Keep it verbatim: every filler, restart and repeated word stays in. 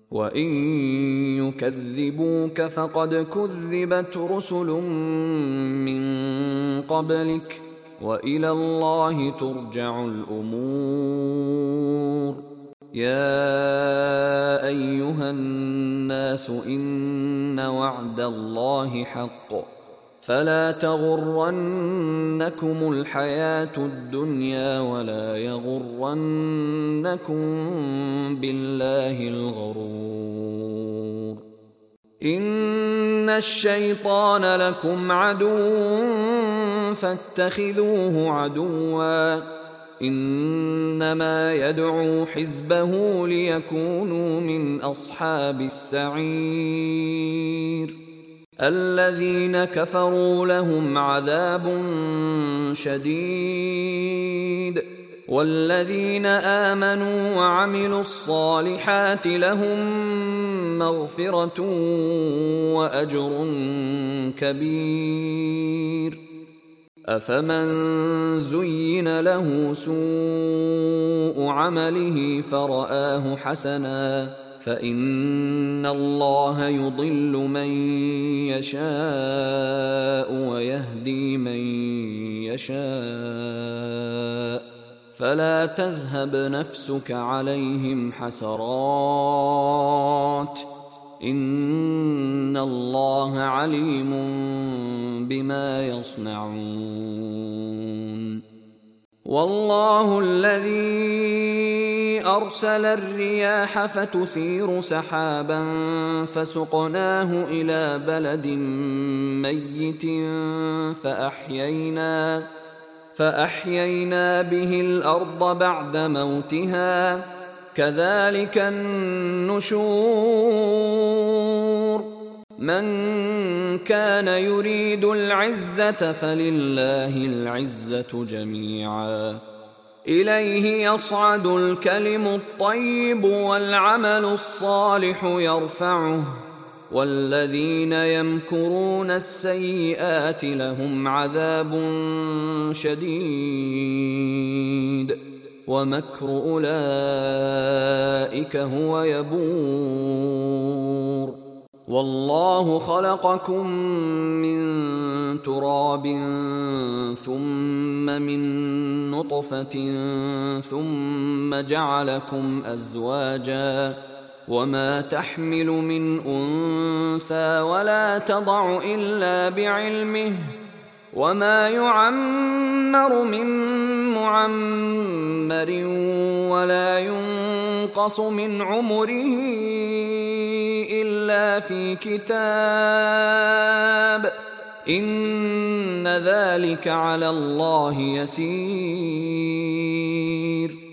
وإن يكذبوك فقد كذبت رسل من قبلك وإلى الله ترجع الأمور. يا أيها الناس إن وعد الله حق فلا تغرنكم الحياة الدنيا ولا يغرنكم بالله الغرور. إن الشيطان لكم عدو فاتخذوه عدوا إنما يدعو حزبه ليكونوا من أصحاب السعير. الذين كفروا لهم عذاب شديد والذين آمنوا وعملوا الصالحات لهم مغفرة وأجر كبير. أفمن زين له سوء عمله فرآه حسنا فإن الله يضل من يشاء ويهدي من يشاء فلا تذهب نفسك عليهم حسرات إن الله عليم بما يصنعون. والله الذي أرسل الرياح فتثير سحابا فسقناه إلى بلد ميت فأحيينا, فأحيينا به الأرض بعد موتها كذلك النشور. من كان يريد العزة فلله العزة جميعا إليه يصعد الكلم الطيب والعمل الصالح يرفعه والذين يمكرون السيئات لهم عذاب شديد ومكر أولئك هو يبور. والله خلقكم من تراب ثم من نطفة ثم جعلكم أزواجا وما تحمل من أنثى ولا تضع إلا بعلمه وما يعمر من معمر ولا ينقص من عمره إلا في كتاب إن ذلك على الله يسير.